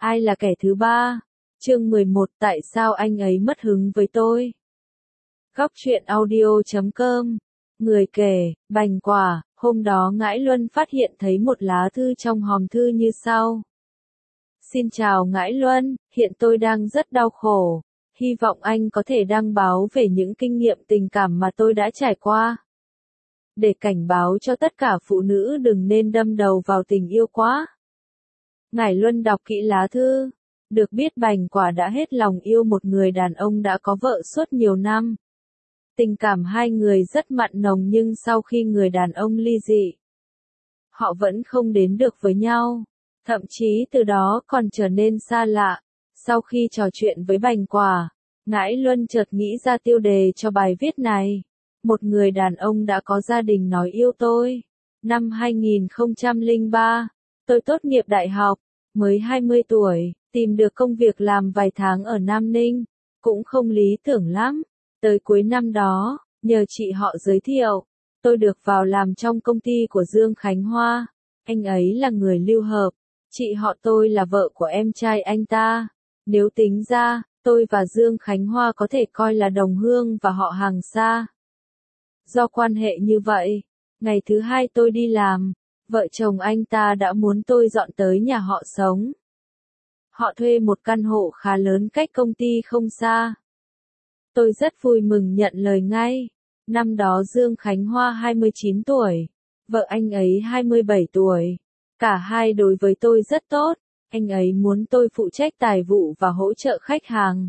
Ai là kẻ thứ ba? Chương 11 Tại sao anh ấy mất hứng với tôi? Góc truyện audio.com. Người kể, Bành Quả. Hôm đó Ngãi Luân phát hiện thấy một lá thư trong hòm thư như sau. Xin chào Ngãi Luân, hiện tôi đang rất đau khổ. Hy vọng anh có thể đăng báo về những kinh nghiệm tình cảm mà tôi đã trải qua. Để cảnh báo cho tất cả phụ nữ đừng nên đâm đầu vào tình yêu quá. Ngải Luân đọc kỹ lá thư. Được biết Bành Quả đã hết lòng yêu một người đàn ông đã có vợ suốt nhiều năm. Tình cảm hai người rất mặn nồng nhưng sau khi người đàn ông ly dị, họ vẫn không đến được với nhau. Thậm chí từ đó còn trở nên xa lạ. Sau khi trò chuyện với Bành Quả, Ngãi Luân chợt nghĩ ra tiêu đề cho bài viết này. Một người đàn ông đã có gia đình nói yêu tôi. Năm 2003, tôi tốt nghiệp đại học, mới 20 tuổi, tìm được công việc làm vài tháng ở Nam Ninh, cũng không lý tưởng lắm. Tới cuối năm đó, nhờ chị họ giới thiệu, tôi được vào làm trong công ty của Dương Khánh Hoa. Anh ấy là người lưu hợp, chị họ tôi là vợ của em trai anh ta. Nếu tính ra, tôi và Dương Khánh Hoa có thể coi là đồng hương và họ hàng xa. Do quan hệ như vậy, ngày thứ hai tôi đi làm, vợ chồng anh ta đã muốn tôi dọn tới nhà họ sống. Họ thuê một căn hộ khá lớn cách công ty không xa. Tôi rất vui mừng nhận lời ngay. Năm đó Dương Khánh Hoa 29 tuổi, vợ anh ấy 27 tuổi. Cả hai đối với tôi rất tốt, anh ấy muốn tôi phụ trách tài vụ và hỗ trợ khách hàng.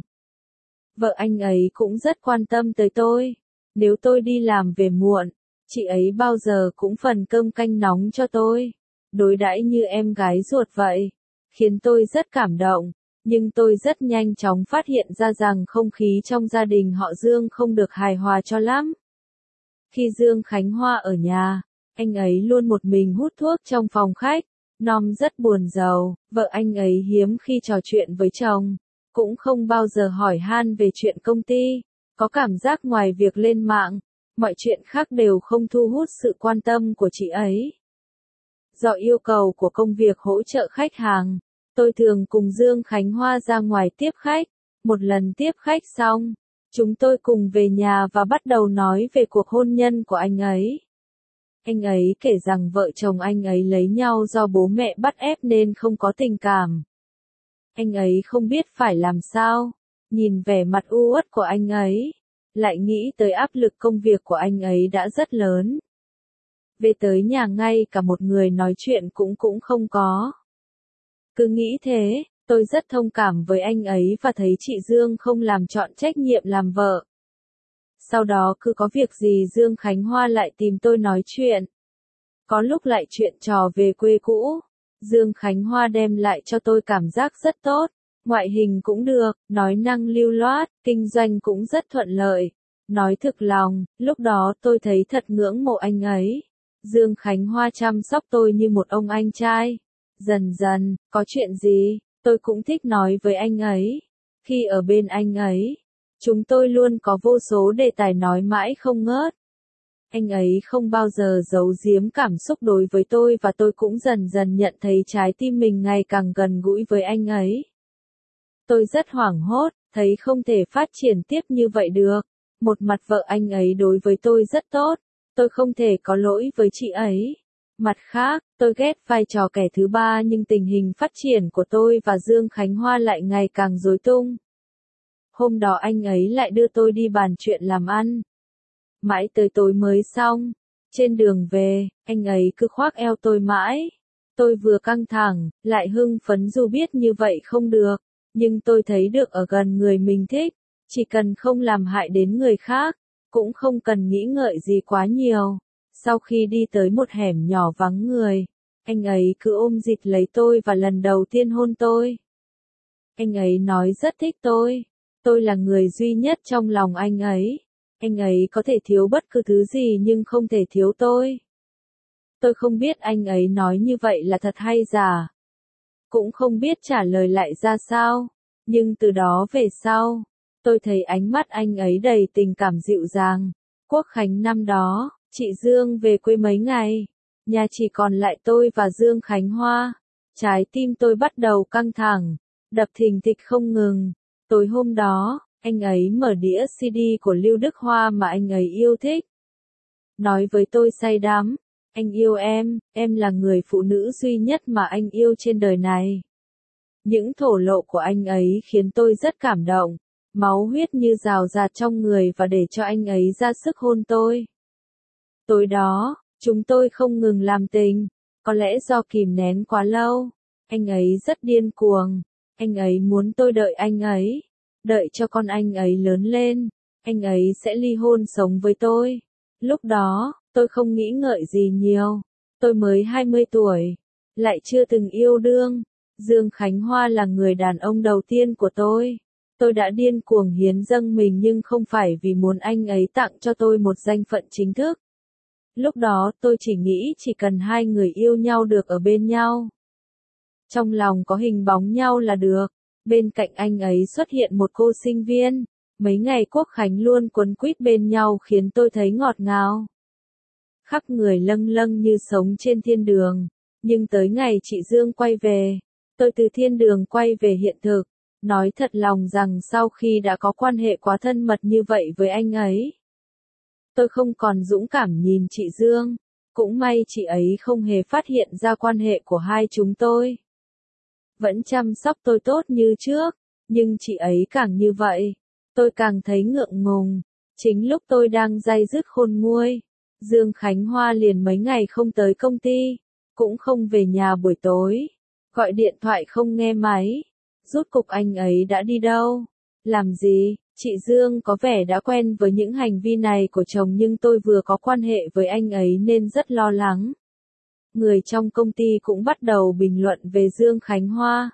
Vợ anh ấy cũng rất quan tâm tới tôi. Nếu tôi đi làm về muộn, chị ấy bao giờ cũng phần cơm canh nóng cho tôi. Đối đãi như em gái ruột vậy, khiến tôi rất cảm động. Nhưng tôi rất nhanh chóng phát hiện ra rằng không khí trong gia đình họ Dương không được hài hòa cho lắm. Khi Dương Khánh Hoa ở nhà, anh ấy luôn một mình hút thuốc trong phòng khách. Nom rất buồn rầu, vợ anh ấy hiếm khi trò chuyện với chồng, cũng không bao giờ hỏi han về chuyện công ty. Có cảm giác ngoài việc lên mạng, mọi chuyện khác đều không thu hút sự quan tâm của chị ấy. Do yêu cầu của công việc hỗ trợ khách hàng, tôi thường cùng Dương Khánh Hoa ra ngoài tiếp khách. Một lần tiếp khách xong, chúng tôi cùng về nhà và bắt đầu nói về cuộc hôn nhân của anh ấy. Anh ấy kể rằng vợ chồng anh ấy lấy nhau do bố mẹ bắt ép nên không có tình cảm. Anh ấy không biết phải làm sao. Nhìn vẻ mặt u uất của anh ấy, lại nghĩ tới áp lực công việc của anh ấy đã rất lớn. Về tới nhà ngay cả một người nói chuyện cũng không có. Cứ nghĩ thế, tôi rất thông cảm với anh ấy và thấy chị Dương không làm trọn trách nhiệm làm vợ. Sau đó cứ có việc gì Dương Khánh Hoa lại tìm tôi nói chuyện. Có lúc lại chuyện trò về quê cũ. Dương Khánh Hoa đem lại cho tôi cảm giác rất tốt. Ngoại hình cũng được, nói năng lưu loát, kinh doanh cũng rất thuận lợi. Nói thực lòng, lúc đó tôi thấy thật ngưỡng mộ anh ấy. Dương Khánh Hoa chăm sóc tôi như một ông anh trai. Dần dần, có chuyện gì, tôi cũng thích nói với anh ấy. Khi ở bên anh ấy, chúng tôi luôn có vô số đề tài nói mãi không ngớt. Anh ấy không bao giờ giấu giếm cảm xúc đối với tôi và tôi cũng dần dần nhận thấy trái tim mình ngày càng gần gũi với anh ấy. Tôi rất hoảng hốt, thấy không thể phát triển tiếp như vậy được. Một mặt vợ anh ấy đối với tôi rất tốt, tôi không thể có lỗi với chị ấy. Mặt khác, tôi ghét vai trò kẻ thứ ba nhưng tình hình phát triển của tôi và Dương Khánh Hoa lại ngày càng rối tung. Hôm đó anh ấy lại đưa tôi đi bàn chuyện làm ăn. Mãi tới tối mới xong. Trên đường về, anh ấy cứ khoác eo tôi mãi. Tôi vừa căng thẳng, lại hưng phấn dù biết như vậy không được. Nhưng tôi thấy được ở gần người mình thích. Chỉ cần không làm hại đến người khác, cũng không cần nghĩ ngợi gì quá nhiều. Sau khi đi tới một hẻm nhỏ vắng người, anh ấy cứ ôm dịt lấy tôi và lần đầu tiên hôn tôi. Anh ấy nói rất thích tôi. Tôi là người duy nhất trong lòng anh ấy. Anh ấy có thể thiếu bất cứ thứ gì nhưng không thể thiếu tôi. Tôi không biết anh ấy nói như vậy là thật hay giả. Cũng không biết trả lời lại ra sao. Nhưng từ đó về sau, tôi thấy ánh mắt anh ấy đầy tình cảm dịu dàng. Quốc khánh năm đó, chị Dương về quê mấy ngày. Nhà chỉ còn lại tôi và Dương Khánh Hoa. Trái tim tôi bắt đầu căng thẳng, đập thình thịch không ngừng. Tối hôm đó, anh ấy mở đĩa CD của Lưu Đức Hoa mà anh ấy yêu thích. Nói với tôi say đắm, anh yêu em là người phụ nữ duy nhất mà anh yêu trên đời này. Những thổ lộ của anh ấy khiến tôi rất cảm động, máu huyết như rào rạt trong người và để cho anh ấy ra sức hôn tôi. Tối đó, chúng tôi không ngừng làm tình, có lẽ do kìm nén quá lâu. Anh ấy rất điên cuồng, anh ấy muốn tôi đợi anh ấy, đợi cho con anh ấy lớn lên, anh ấy sẽ ly hôn sống với tôi. Lúc đó, tôi không nghĩ ngợi gì nhiều, tôi mới 20 tuổi, lại chưa từng yêu đương. Dương Khánh Hoa là người đàn ông đầu tiên của tôi. Tôi đã điên cuồng hiến dâng mình nhưng không phải vì muốn anh ấy tặng cho tôi một danh phận chính thức. Lúc đó tôi chỉ nghĩ chỉ cần hai người yêu nhau được ở bên nhau. Trong lòng có hình bóng nhau là được. Bên cạnh anh ấy xuất hiện một cô sinh viên. Mấy ngày Quốc Khánh luôn quấn quýt bên nhau khiến tôi thấy ngọt ngào. Khắp người lâng lâng như sống trên thiên đường. Nhưng tới ngày chị Dương quay về, tôi từ thiên đường quay về hiện thực. Nói thật lòng rằng sau khi đã có quan hệ quá thân mật như vậy với anh ấy, tôi không còn dũng cảm nhìn chị Dương. Cũng may chị ấy không hề phát hiện ra quan hệ của hai chúng tôi. Vẫn chăm sóc tôi tốt như trước, nhưng chị ấy càng như vậy, tôi càng thấy ngượng ngùng. Chính lúc tôi đang day dứt khôn nguôi, Dương Khánh Hoa liền mấy ngày không tới công ty, cũng không về nhà buổi tối, gọi điện thoại không nghe máy. Rốt cục anh ấy đã đi đâu? Làm gì? Chị Dương có vẻ đã quen với những hành vi này của chồng nhưng tôi vừa có quan hệ với anh ấy nên rất lo lắng. Người trong công ty cũng bắt đầu bình luận về Dương Khánh Hoa.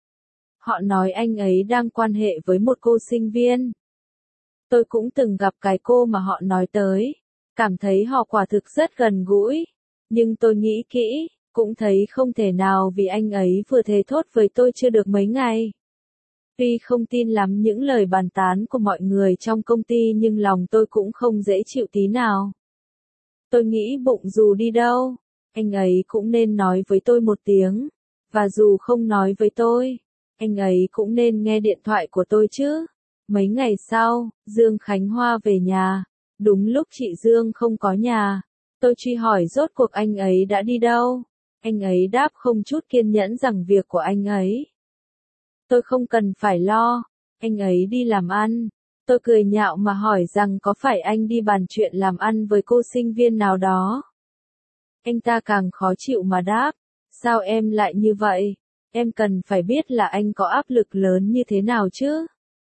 Họ nói anh ấy đang quan hệ với một cô sinh viên. Tôi cũng từng gặp cái cô mà họ nói tới, cảm thấy họ quả thực rất gần gũi. Nhưng tôi nghĩ kỹ, cũng thấy không thể nào vì anh ấy vừa thề thốt với tôi chưa được mấy ngày. Tuy không tin lắm những lời bàn tán của mọi người trong công ty nhưng lòng tôi cũng không dễ chịu tí nào. Tôi nghĩ bụng dù đi đâu, anh ấy cũng nên nói với tôi một tiếng. Và dù không nói với tôi, anh ấy cũng nên nghe điện thoại của tôi chứ. Mấy ngày sau, Dương Khánh Hoa về nhà. Đúng lúc chị Dương không có nhà, tôi truy hỏi rốt cuộc anh ấy đã đi đâu. Anh ấy đáp không chút kiên nhẫn rằng việc của anh ấy. Tôi không cần phải lo, anh ấy đi làm ăn. Tôi cười nhạo mà hỏi rằng có phải anh đi bàn chuyện làm ăn với cô sinh viên nào đó. Anh ta càng khó chịu mà đáp, sao em lại như vậy? Em cần phải biết là anh có áp lực lớn như thế nào chứ?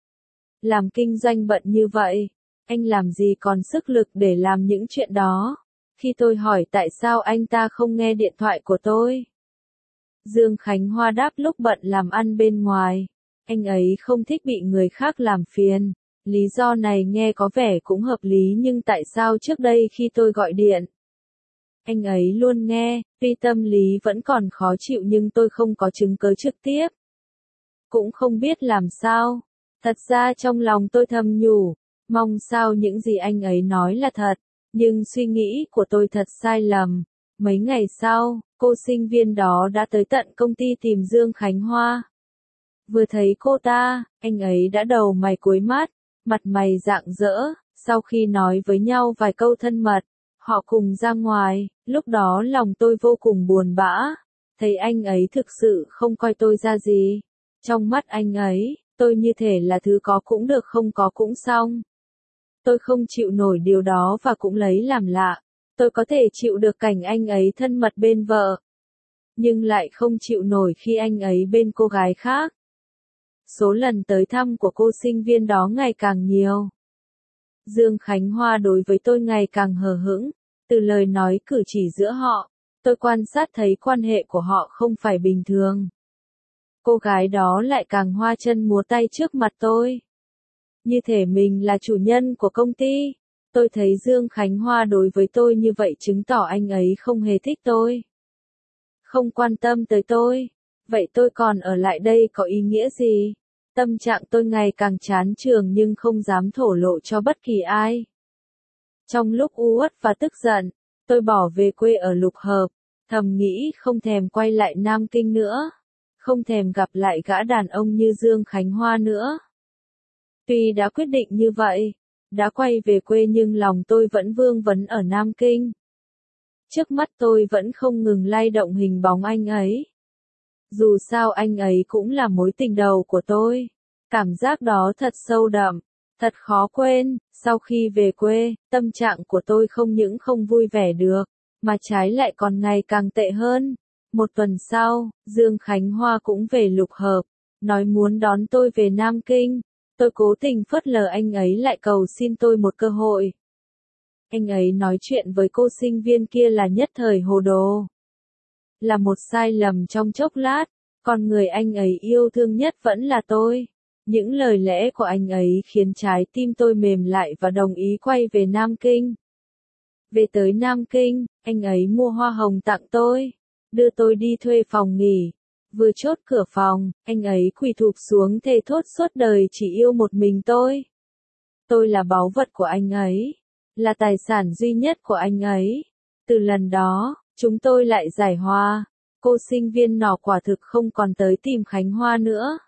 Làm kinh doanh bận như vậy, anh làm gì còn sức lực để làm những chuyện đó? Khi tôi hỏi tại sao anh ta không nghe điện thoại của tôi, Dương Khánh Hoa đáp lúc bận làm ăn bên ngoài, anh ấy không thích bị người khác làm phiền. Lý do này nghe có vẻ cũng hợp lý nhưng tại sao trước đây khi tôi gọi điện, anh ấy luôn nghe, tuy tâm lý vẫn còn khó chịu nhưng tôi không có chứng cứ trực tiếp. Cũng không biết làm sao. Thật ra trong lòng tôi thầm nhủ, mong sao những gì anh ấy nói là thật, nhưng suy nghĩ của tôi thật sai lầm. Mấy ngày sau, cô sinh viên đó đã tới tận công ty tìm Dương Khánh Hoa. Vừa thấy cô ta, anh ấy đã đầu mày cúi mắt, mặt mày rạng rỡ, sau khi nói với nhau vài câu thân mật, họ cùng ra ngoài, lúc đó lòng tôi vô cùng buồn bã, thấy anh ấy thực sự không coi tôi ra gì. Trong mắt anh ấy, tôi như thể là thứ có cũng được không có cũng xong. Tôi không chịu nổi điều đó và cũng lấy làm lạ. Tôi có thể chịu được cảnh anh ấy thân mật bên vợ, nhưng lại không chịu nổi khi anh ấy bên cô gái khác. Số lần tới thăm của cô sinh viên đó ngày càng nhiều. Dương Khánh Hoa đối với tôi ngày càng hờ hững, từ lời nói cử chỉ giữa họ, tôi quan sát thấy quan hệ của họ không phải bình thường. Cô gái đó lại càng hoa chân múa tay trước mặt tôi. Như thể mình là chủ nhân của công ty. Tôi thấy Dương Khánh Hoa đối với tôi như vậy chứng tỏ anh ấy không hề thích tôi. Không quan tâm tới tôi. Vậy tôi còn ở lại đây có ý nghĩa gì? Tâm trạng tôi ngày càng chán chường nhưng không dám thổ lộ cho bất kỳ ai. Trong lúc u uất và tức giận, tôi bỏ về quê ở Lục Hợp. thầm nghĩ không thèm quay lại Nam Kinh nữa, không thèm gặp lại gã đàn ông như Dương Khánh Hoa nữa. Tuy đã quyết định như vậy, đã quay về quê nhưng lòng tôi vẫn vương vấn ở Nam Kinh. Trước mắt tôi vẫn không ngừng lay động hình bóng anh ấy. Dù sao anh ấy cũng là mối tình đầu của tôi. Cảm giác đó thật sâu đậm, thật khó quên. Sau khi về quê, tâm trạng của tôi không những không vui vẻ được, mà trái lại còn ngày càng tệ hơn. Một tuần sau, Dương Khánh Hoa cũng về Lục Hợp, nói muốn đón tôi về Nam Kinh. Tôi cố tình phớt lờ anh ấy lại cầu xin tôi một cơ hội. Anh ấy nói chuyện với cô sinh viên kia là nhất thời hồ đồ. Là một sai lầm trong chốc lát, còn người anh ấy yêu thương nhất vẫn là tôi. Những lời lẽ của anh ấy khiến trái tim tôi mềm lại và đồng ý quay về Nam Kinh. Về tới Nam Kinh, anh ấy mua hoa hồng tặng tôi, đưa tôi đi thuê phòng nghỉ. Vừa chốt cửa phòng, anh ấy quỳ thụp xuống thề thốt suốt đời chỉ yêu một mình tôi. Tôi là báu vật của anh ấy, là tài sản duy nhất của anh ấy. Từ lần đó, chúng tôi lại giải hòa. Cô sinh viên nọ quả thực không còn tới tìm Khánh Hoa nữa.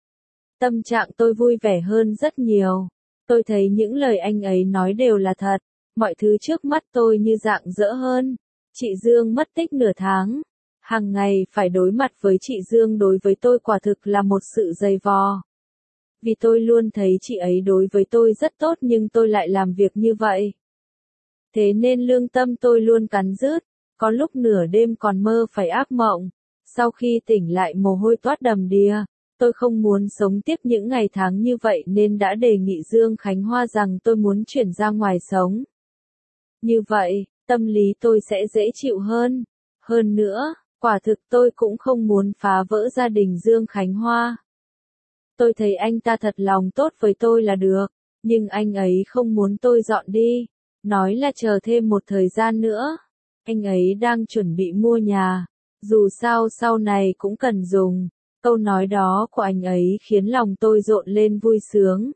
Tâm trạng tôi vui vẻ hơn rất nhiều. Tôi thấy những lời anh ấy nói đều là thật. Mọi thứ trước mắt tôi như rạng rỡ hơn. Chị Dương mất tích nửa tháng. Hàng ngày phải đối mặt với chị Dương đối với tôi quả thực là một sự dày vò. Vì tôi luôn thấy chị ấy đối với tôi rất tốt nhưng tôi lại làm việc như vậy. Thế nên lương tâm tôi luôn cắn rứt, có lúc nửa đêm còn mơ phải ác mộng. Sau khi tỉnh lại mồ hôi toát đầm đìa, tôi không muốn sống tiếp những ngày tháng như vậy nên đã đề nghị Dương Khánh Hoa rằng tôi muốn chuyển ra ngoài sống. Như vậy, tâm lý tôi sẽ dễ chịu hơn. Hơn nữa, quả thực tôi cũng không muốn phá vỡ gia đình Dương Khánh Hoa. Tôi thấy anh ta thật lòng tốt với tôi là được, nhưng anh ấy không muốn tôi dọn đi, nói là chờ thêm một thời gian nữa. Anh ấy đang chuẩn bị mua nhà, dù sao sau này cũng cần dùng. Câu nói đó của anh ấy khiến lòng tôi rộn lên vui sướng.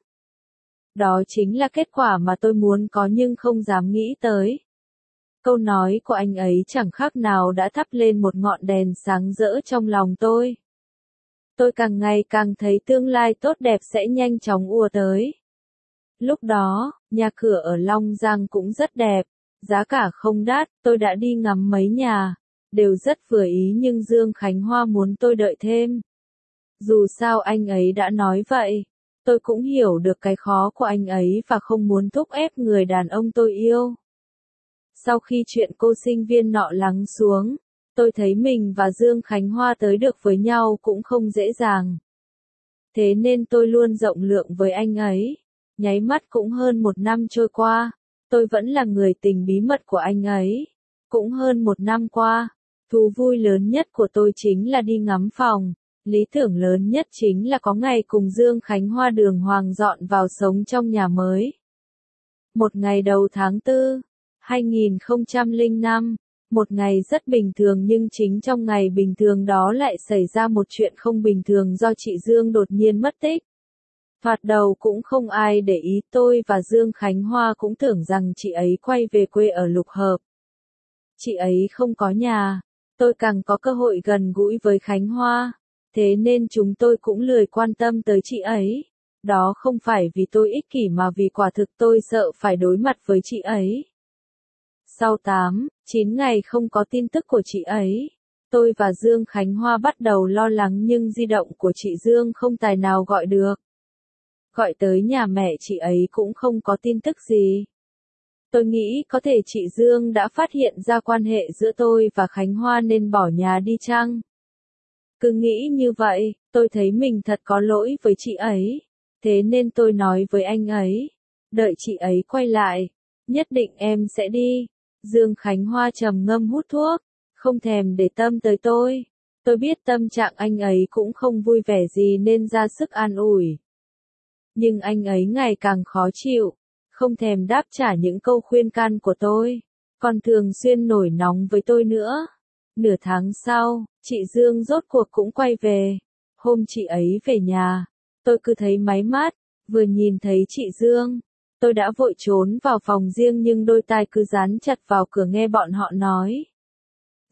Đó chính là kết quả mà tôi muốn có nhưng không dám nghĩ tới. Câu nói của anh ấy chẳng khác nào đã thắp lên một ngọn đèn sáng rỡ trong lòng tôi. Tôi càng ngày càng thấy tương lai tốt đẹp sẽ nhanh chóng ùa tới. Lúc đó, nhà cửa ở Long Giang cũng rất đẹp, giá cả không đắt, tôi đã đi ngắm mấy nhà, đều rất vừa ý nhưng Dương Khánh Hoa muốn tôi đợi thêm. Dù sao anh ấy đã nói vậy, tôi cũng hiểu được cái khó của anh ấy và không muốn thúc ép người đàn ông tôi yêu. Sau khi chuyện cô sinh viên nọ lắng xuống, tôi thấy mình và Dương Khánh Hoa tới được với nhau cũng không dễ dàng. Thế nên tôi luôn rộng lượng với anh ấy. Nháy mắt cũng hơn 1 năm trôi qua, tôi vẫn là người tình bí mật của anh ấy. Cũng hơn 1 năm qua, thú vui lớn nhất của tôi chính là đi ngắm phòng. Lý tưởng lớn nhất chính là có ngày cùng Dương Khánh Hoa đường hoàng dọn vào sống trong nhà mới. Một ngày đầu tháng 4, 2005, một ngày rất bình thường nhưng chính trong ngày bình thường đó lại xảy ra một chuyện không bình thường do chị Dương đột nhiên mất tích. Thoạt đầu cũng không ai để ý, tôi và Dương Khánh Hoa cũng tưởng rằng chị ấy quay về quê ở Lục Hợp. Chị ấy không có nhà, tôi càng có cơ hội gần gũi với Khánh Hoa, thế nên chúng tôi cũng lười quan tâm tới chị ấy. Đó không phải vì tôi ích kỷ mà vì quả thực tôi sợ phải đối mặt với chị ấy. Sau 8, 9 ngày không có tin tức của chị ấy, tôi và Dương Khánh Hoa bắt đầu lo lắng nhưng di động của chị Dương không tài nào gọi được. Gọi tới nhà mẹ chị ấy cũng không có tin tức gì. Tôi nghĩ có thể chị Dương đã phát hiện ra quan hệ giữa tôi và Khánh Hoa nên bỏ nhà đi chăng? Cứ nghĩ như vậy, tôi thấy mình thật có lỗi với chị ấy. Thế nên tôi nói với anh ấy, đợi chị ấy quay lại, nhất định em sẽ đi. Dương Khánh Hoa trầm ngâm hút thuốc, không thèm để tâm tới tôi. Tôi biết tâm trạng anh ấy cũng không vui vẻ gì nên ra sức an ủi. Nhưng anh ấy ngày càng khó chịu, không thèm đáp trả những câu khuyên can của tôi, còn thường xuyên nổi nóng với tôi nữa. Nửa tháng sau, chị Dương rốt cuộc cũng quay về. Hôm chị ấy về nhà, tôi cứ thấy máy mát, vừa nhìn thấy chị Dương, tôi đã vội trốn vào phòng riêng nhưng đôi tai cứ dán chặt vào cửa nghe bọn họ nói.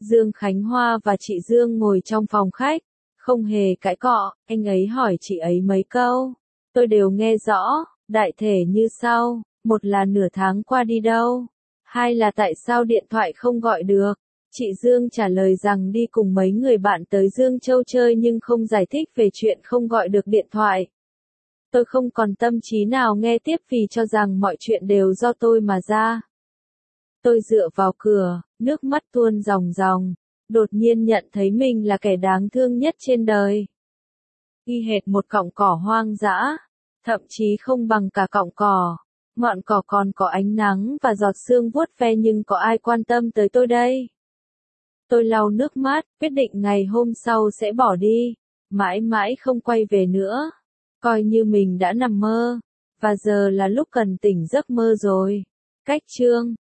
Dương Khánh Hoa và chị Dương ngồi trong phòng khách, không hề cãi cọ, anh ấy hỏi chị ấy mấy câu. Tôi đều nghe rõ, đại thể như sau, một là nửa tháng qua đi đâu, hai là tại sao điện thoại không gọi được. Chị Dương trả lời rằng đi cùng mấy người bạn tới Dương Châu chơi nhưng không giải thích về chuyện không gọi được điện thoại. Tôi không còn tâm trí nào nghe tiếp vì cho rằng mọi chuyện đều do tôi mà ra. Tôi dựa vào cửa, nước mắt tuôn ròng ròng, đột nhiên nhận thấy mình là kẻ đáng thương nhất trên đời. Y hệt một cọng cỏ hoang dã, thậm chí không bằng cả cọng cỏ. Ngọn cỏ còn có ánh nắng và giọt sương vuốt ve nhưng có ai quan tâm tới tôi đây? Tôi lau nước mắt, quyết định ngày hôm sau sẽ bỏ đi, mãi mãi không quay về nữa. Coi như mình đã nằm mơ, và giờ là lúc cần tỉnh giấc mơ rồi. Cách chương